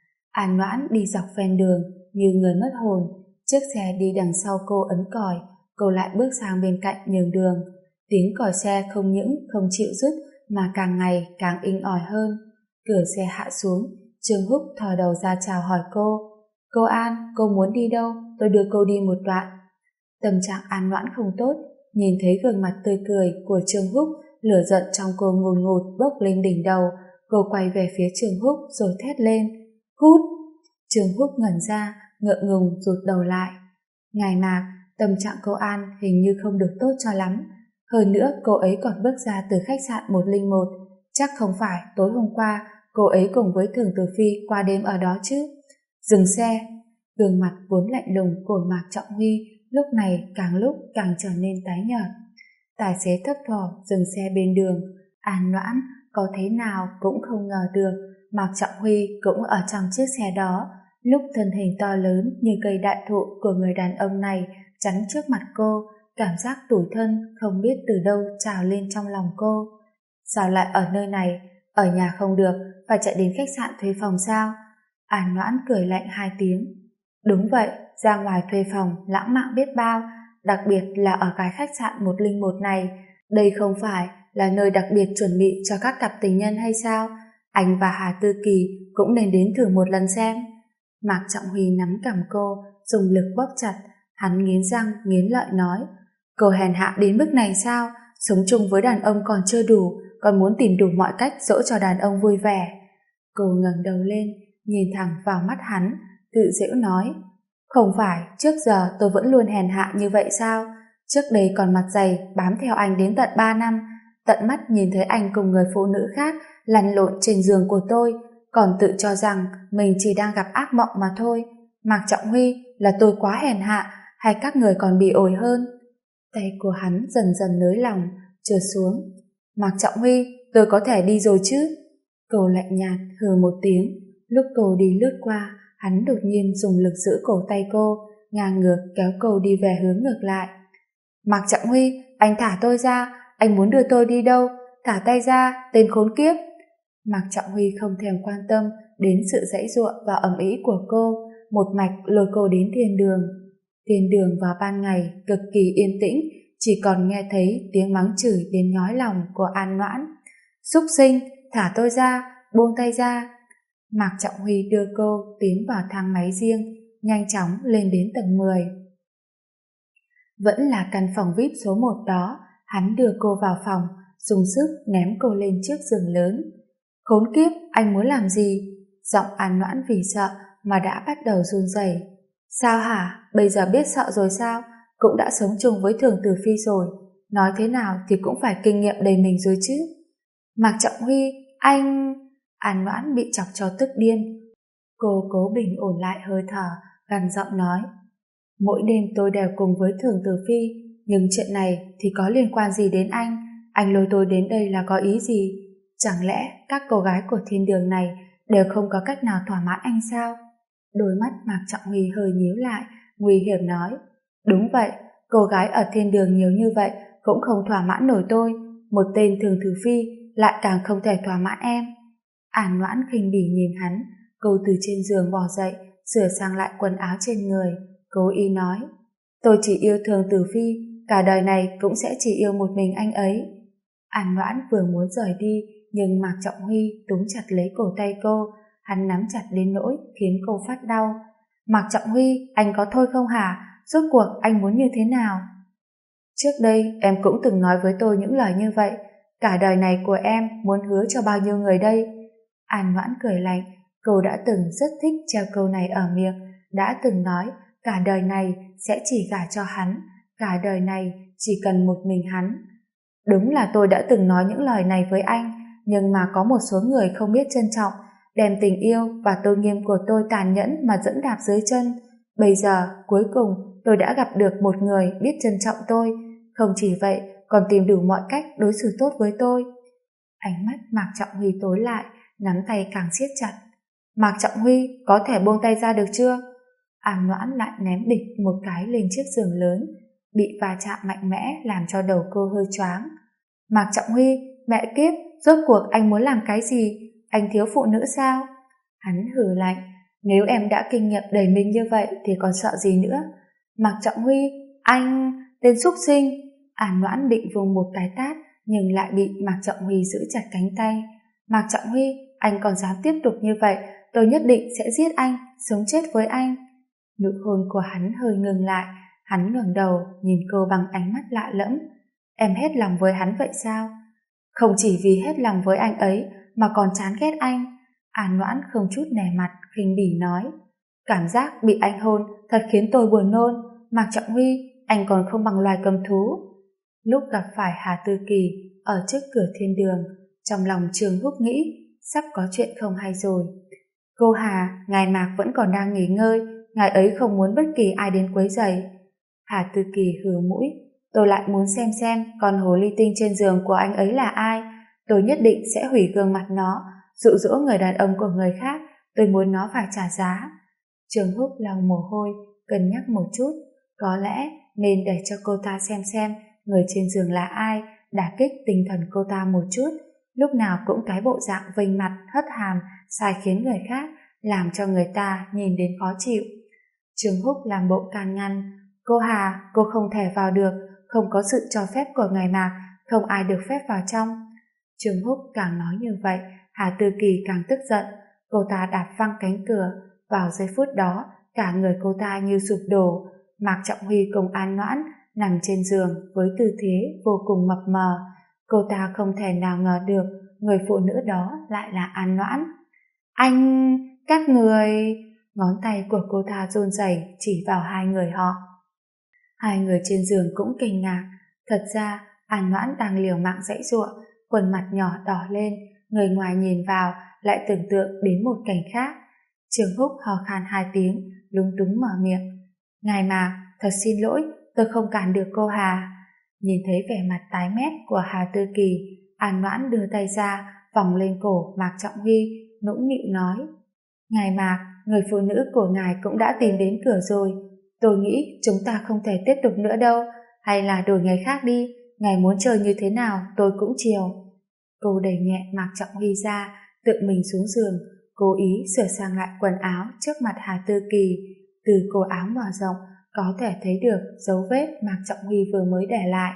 An Noãn đi dọc ven đường như người mất hồn, chiếc xe đi đằng sau cô ấn còi, cô lại bước sang bên cạnh nhường đường. Tiếng còi xe không những không chịu dứt mà càng ngày càng inh ỏi hơn. Cửa xe hạ xuống, Trương Húc thò đầu ra chào hỏi cô. Cô An, cô muốn đi đâu? Tôi đưa cô đi một đoạn. Tâm trạng An Noãn không tốt, nhìn thấy gương mặt tươi cười của Trương Húc, lửa giận trong cô ngùn ngụt bốc lên đỉnh đầu. Cô quay về phía Trương Húc rồi thét lên. Cút! Trương Húc ngẩn ra, ngượng ngùng rụt đầu lại. Ngài Mạc, tâm trạng cô An hình như không được tốt cho lắm. Hơn nữa cô ấy còn bước ra từ khách sạn 101. Chắc không phải tối hôm qua cô ấy cùng với Thường Tử Phi qua đêm ở đó chứ. Dừng xe! Gương mặt vốn lạnh lùng của Mạc Trọng Huy lúc này lúc càng trở nên tái nhợt. Tài xế thấp thỏm dừng xe bên đường. An Noãn có thế nào cũng không ngờ được Mạc Trọng Huy cũng ở trong chiếc xe đó. Lúc thân hình to lớn như cây đại thụ của người đàn ông này chắn trước mặt cô, cảm giác tủi thân không biết từ đâu trào lên trong lòng cô. Sao lại ở nơi này? Ở nhà không được, phải chạy đến khách sạn thuê phòng sao? An Noãn cười lạnh 2 tiếng. Đúng vậy, ra ngoài thuê phòng lãng mạn biết bao, đặc biệt là ở cái khách sạn 101 này. Đây không phải là nơi đặc biệt chuẩn bị cho các cặp tình nhân hay sao? Anh và Hà Tư Kỳ cũng nên đến thử một lần xem. Mạc Trọng Huy nắm cằm cô, dùng lực bóp chặt. Hắn nghiến răng nghiến lợi nói, cô hèn hạ đến mức này sao? Sống chung với đàn ông còn chưa đủ, còn muốn tìm đủ mọi cách dỗ cho đàn ông vui vẻ. Cô ngẩng đầu lên, nhìn thẳng vào mắt hắn, tự giễu nói, không phải trước giờ tôi vẫn luôn hèn hạ như vậy sao? Trước đây còn mặt dày bám theo anh đến tận 3 năm, tận mắt nhìn thấy anh cùng người phụ nữ khác lăn lộn trên giường của tôi, còn tự cho rằng mình chỉ đang gặp ác mộng mà thôi. Mạc Trọng Huy, là tôi quá hèn hạ hay các người còn bị ổi hơn? Tay của hắn dần dần nới lỏng, trượt xuống. Mạc Trọng Huy, tôi có thể đi rồi chứ? Cô lạnh nhạt hừ một tiếng. Lúc cô đi lướt qua, hắn đột nhiên dùng lực giữ cổ tay cô, ngang ngược kéo cô đi về hướng ngược lại. Mạc Trọng Huy, anh thả tôi ra, anh muốn đưa tôi đi đâu? Thả tay ra, tên khốn kiếp! Mạc Trọng Huy không thèm quan tâm đến sự giãy giụa và ầm ĩ của cô, một mạch lôi cô đến thiên đường. Thiên đường vào ban ngày cực kỳ yên tĩnh, chỉ còn nghe thấy tiếng mắng chửi đến nhói lòng của An Noãn. Súc sinh, thả tôi ra, buông tay ra! Mạc Trọng Huy đưa cô tiến vào thang máy riêng, nhanh chóng lên đến tầng 10. Vẫn là căn phòng VIP số 1 đó, hắn đưa cô vào phòng, dùng sức ném cô lên chiếc giường lớn. Khốn kiếp, anh muốn làm gì? Giọng An Noãn vì sợ mà đã bắt đầu run rẩy. Sao hả? Bây giờ biết sợ rồi sao? Cũng đã sống chung với Thường Tử Phi rồi, nói thế nào thì cũng phải kinh nghiệm đầy mình rồi chứ. Mạc Trọng Huy, anh... An Noãn bị chọc cho tức điên. Cô cố bình ổn lại hơi thở, gằn giọng nói, mỗi đêm tôi đều cùng với Thường Tử Phi, nhưng chuyện này thì có liên quan gì đến anh lôi tôi đến đây là có ý gì? Chẳng lẽ các cô gái của thiên đường này đều không có cách nào thỏa mãn anh sao? Đôi mắt Mạc Trọng Huy hơi nhíu lại, nguy hiểm nói, đúng vậy, cô gái ở thiên đường nhiều như vậy cũng không thỏa mãn nổi tôi, một tên Thường Tử Phi lại càng không thể thỏa mãn em. An Noãn khinh bỉ nhìn hắn, cô từ trên giường bò dậy, sửa sang lại quần áo trên người, cố ý nói, tôi chỉ yêu Thường Tử Phi, cả đời này cũng sẽ chỉ yêu một mình anh ấy. An Noãn vừa muốn rời đi, nhưng Mạc Trọng Huy túm chặt lấy cổ tay cô, hắn nắm chặt đến nỗi khiến cô phát đau. Mạc Trọng Huy, anh có thôi không hả? Rốt cuộc anh muốn như thế nào? Trước đây em cũng từng nói với tôi những lời như vậy, cả đời này của em muốn hứa cho bao nhiêu người đây? An Noãn cười lạnh, cô đã từng rất thích treo câu này ở miệng, đã từng nói cả đời này sẽ chỉ gả cho hắn, cả đời này chỉ cần một mình hắn. Đúng là tôi đã từng nói những lời này với anh, nhưng mà có một số người không biết trân trọng, đem tình yêu và tôn nghiêm của tôi tàn nhẫn mà dẫm đạp dưới chân. Bây giờ, cuối cùng, tôi đã gặp được một người biết trân trọng tôi, không chỉ vậy, còn tìm đủ mọi cách đối xử tốt với tôi. Ánh mắt Mạc Trọng Huy tối lại, nắm tay càng siết chặt. Mạc Trọng Huy, có thể buông tay ra được chưa? An Noãn lại ném bịch một cái lên chiếc giường lớn, bị va chạm mạnh mẽ làm cho đầu cô hơi choáng. Mạc Trọng Huy, mẹ kiếp, rốt cuộc anh muốn làm cái gì? Anh thiếu phụ nữ sao? Hắn hừ lạnh, nếu em đã kinh nghiệm đầy mình như vậy thì còn sợ gì nữa? Mạc Trọng Huy, anh, tên xúc sinh. An Noãn định vùng một cái tát nhưng lại bị Mạc Trọng Huy giữ chặt cánh tay. Mạc Trọng Huy, anh còn dám tiếp tục như vậy, tôi nhất định sẽ giết anh, sống chết với anh. Nụ hôn của hắn hơi ngừng lại, hắn ngẩng đầu nhìn cô bằng ánh mắt lạ lẫm. Em hết lòng với hắn vậy sao? Không chỉ vì hết lòng với anh ấy mà còn chán ghét anh. An Noãn không chút nể mặt khinh bỉ nói. Cảm giác bị anh hôn thật khiến tôi buồn nôn. Mạc Trọng Huy, anh còn không bằng loài cầm thú. Lúc gặp phải Hà Tư Kỳ ở trước cửa thiên đường, trong lòng Trường Húc nghĩ sắp có chuyện không hay rồi. Cô Hà, ngài Mạc vẫn còn đang nghỉ ngơi, ngài ấy không muốn bất kỳ ai đến quấy rầy. Hà Tư Kỳ hừ mũi, tôi lại muốn xem con hồ ly tinh trên giường của anh ấy là ai. Tôi nhất định sẽ hủy gương mặt nó, dụ dỗ người đàn ông của người khác, tôi muốn nó phải trả giá. Trường Húc lau mồ hôi, cân nhắc một chút, có lẽ nên để cho cô ta xem người trên giường là ai, đả kích tinh thần cô ta một chút. Lúc nào cũng cái bộ dạng vênh mặt, hất hàm, sai khiến người khác, làm cho người ta nhìn đến khó chịu. Trường Húc làm bộ can ngăn. Cô Hà, cô không thể vào được, không có sự cho phép của ngài Mạc, không ai được phép vào trong. Trường Húc càng nói như vậy, Hà Tư Kỳ càng tức giận. Cô ta đạp văng cánh cửa. Vào giây phút đó, cả người cô ta như sụp đổ. Mạc Trọng Huy cùng An Noãn nằm trên giường với tư thế vô cùng mập mờ. Cô ta không thể nào ngờ được người phụ nữ đó lại là An Noãn. Anh, các người... Ngón tay của cô ta run rẩy chỉ vào hai người họ. Hai người trên giường cũng kinh ngạc. Thật ra An Noãn đang liều mạng giãy giụa, khuôn mặt nhỏ đỏ lên, người ngoài nhìn vào lại tưởng tượng đến một cảnh khác. Trường Húc hò khan hai tiếng, lúng túng mở miệng. Ngài Mạc, thật xin lỗi, tôi không cản được cô Hà. Nhìn thấy vẻ mặt tái mét của Hà Tư Kỳ, An Noãn đưa tay ra, vòng lên cổ Mạc Trọng Huy, nũng nịu nói. Ngài Mạc, người phụ nữ của ngài cũng đã tìm đến cửa rồi. Tôi nghĩ chúng ta không thể tiếp tục nữa đâu, hay là đổi ngày khác đi, ngài muốn chơi như thế nào tôi cũng chiều. Cô đẩy nhẹ Mạc Trọng Huy ra, tự mình xuống giường, cố ý sửa sang lại quần áo trước mặt Hà Tư Kỳ. Từ cổ áo mở rộng, có thể thấy được dấu vết Mạc Trọng Huy vừa mới để lại.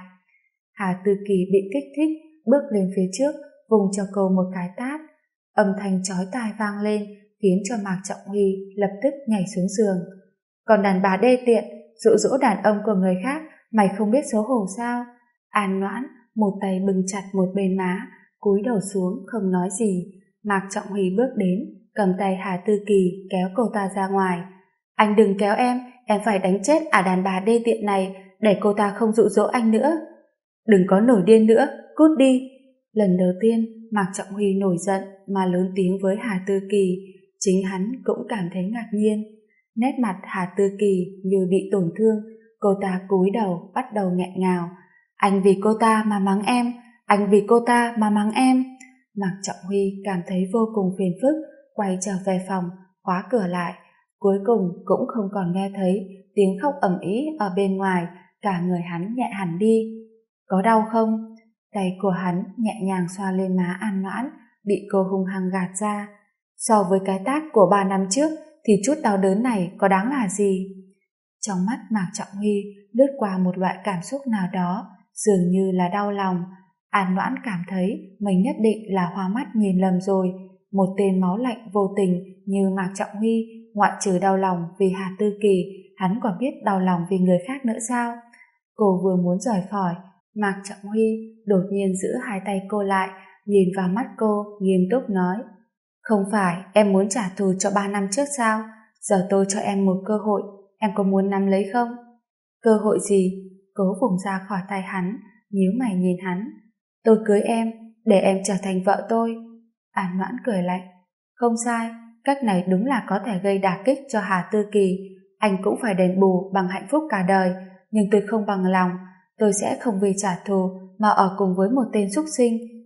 Hà Tư Kỳ bị kích thích, bước lên phía trước, vùng cho cô một cái tát. Âm thanh chói tai vang lên, khiến cho Mạc Trọng Huy lập tức nhảy xuống giường. Còn đàn bà đê tiện, dụ dỗ đàn ông của người khác, mày không biết xấu hổ sao? An Noãn một tay bưng chặt một bên má, cúi đầu xuống không nói gì. Mạc Trọng Huy bước đến, cầm tay Hà Tư Kỳ kéo cô ta ra ngoài. Anh đừng kéo em phải đánh chết đàn bà đê tiện này, để cô ta không dụ dỗ anh nữa. Đừng có nổi điên nữa, cút đi. Lần đầu tiên Mạc Trọng Huy nổi giận mà lớn tiếng với Hà Tư Kỳ. Chính hắn cũng cảm thấy ngạc nhiên. Nét mặt Hà Tư Kỳ như bị tổn thương, cô ta cúi đầu bắt đầu nghẹn ngào. Anh vì cô ta mà mắng em, anh vì cô ta mà mắng em. Mạc Trọng Huy cảm thấy vô cùng phiền phức, quay trở về phòng, khóa cửa lại. Cuối cùng cũng không còn nghe thấy tiếng khóc ầm ĩ ở bên ngoài, cả người hắn nhẹ hẳn đi. Có đau không? Tay của hắn nhẹ nhàng xoa lên má An Noãn, bị cô hung hăng gạt ra. So với cái tát của 3 năm trước thì chút đau đớn này có đáng là gì? Trong mắt Mạc Trọng Huy lướt qua một loại cảm xúc nào đó, dường như là đau lòng. An Noãn cảm thấy mình nhất định là hoa mắt nhìn lầm rồi. Một tên máu lạnh vô tình như Mạc Trọng Huy, ngoại trừ đau lòng vì Hà Tư Kỳ, hắn còn biết đau lòng vì người khác nữa sao? Cô vừa muốn rời khỏi, Mạc Trọng Huy đột nhiên giữ hai tay cô lại, nhìn vào mắt cô, nghiêm túc nói. Không phải em muốn trả thù cho 3 năm trước sao? Giờ tôi cho em một cơ hội, em có muốn nắm lấy không? Cơ hội gì? Cố vùng ra khỏi tay hắn, nhíu mày nhìn hắn. Tôi cưới em, để em trở thành vợ tôi. An Noãn cười lạnh. Không sai, cách này đúng là có thể gây đả kích cho Hà Tư Kỳ. Anh cũng phải đền bù bằng hạnh phúc cả đời, nhưng tôi không bằng lòng. Tôi sẽ không vì trả thù mà ở cùng với một tên súc sinh.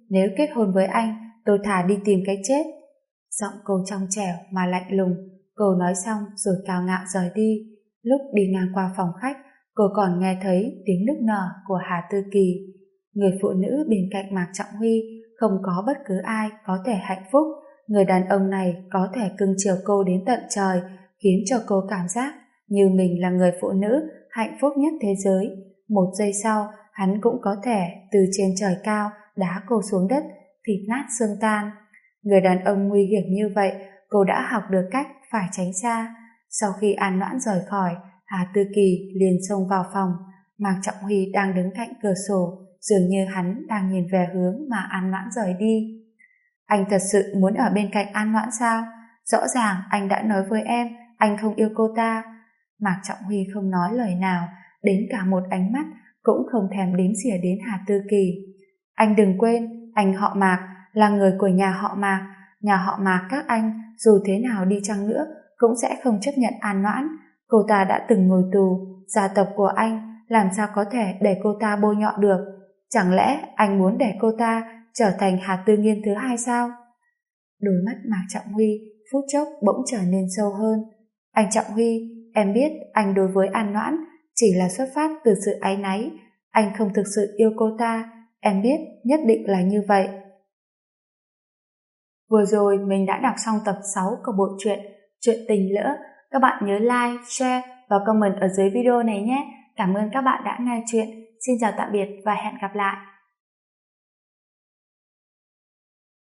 nếu kết hôn với anh, tôi thà đi tìm cái chết. Giọng cô trong trẻo mà lạnh lùng, cô nói xong rồi cao ngạo rời đi. Lúc đi ngang qua phòng khách, cô còn nghe thấy tiếng nức nở của Hà Tư Kỳ. Người phụ nữ bên cạnh Mạc Trọng Huy không có bất cứ ai có thể hạnh phúc. Người đàn ông này có thể cưng chiều cô đến tận trời, khiến cho cô cảm giác như mình là người phụ nữ hạnh phúc nhất thế giới. Một giây sau, hắn cũng có thể từ trên trời cao đá cô xuống đất, thịt nát xương tan. Người đàn ông nguy hiểm như vậy, cô đã học được cách phải tránh xa. Sau khi An Noãn rời khỏi, Hà Tư Kỳ liền xông vào phòng. Mạc Trọng Huy đang đứng cạnh cửa sổ, dường như hắn đang nhìn về hướng mà An Noãn rời đi. Anh thật sự muốn ở bên cạnh An Noãn sao? Rõ ràng anh đã nói với em anh không yêu cô ta. Mạc Trọng Huy không nói lời nào, đến cả một ánh mắt cũng không thèm đếm xỉa đến Hà Tư Kỳ. Anh đừng quên, anh họ Mạc, là người của nhà họ Mạc. Nhà họ Mạc các anh dù thế nào đi chăng nữa cũng sẽ không chấp nhận An Noãn. Cô ta đã từng ngồi tù, gia tộc của anh làm sao có thể để cô ta bôi nhọ được? Chẳng lẽ anh muốn để cô ta trở thành Hà Tư Nghiên thứ hai sao? Đôi mắt Mạc Trọng Huy phút chốc bỗng trở nên sâu hơn. Anh Trọng Huy, em biết anh đối với An Noãn chỉ là xuất phát từ sự áy náy. Anh không thực sự yêu cô ta, em biết nhất định là như vậy. Vừa rồi mình đã đọc xong tập 6 của bộ truyện Chuyện Tình Lỡ. Các bạn nhớ like, share và comment ở dưới video này nhé. Cảm ơn các bạn đã nghe chuyện. Xin chào tạm biệt và hẹn gặp lại.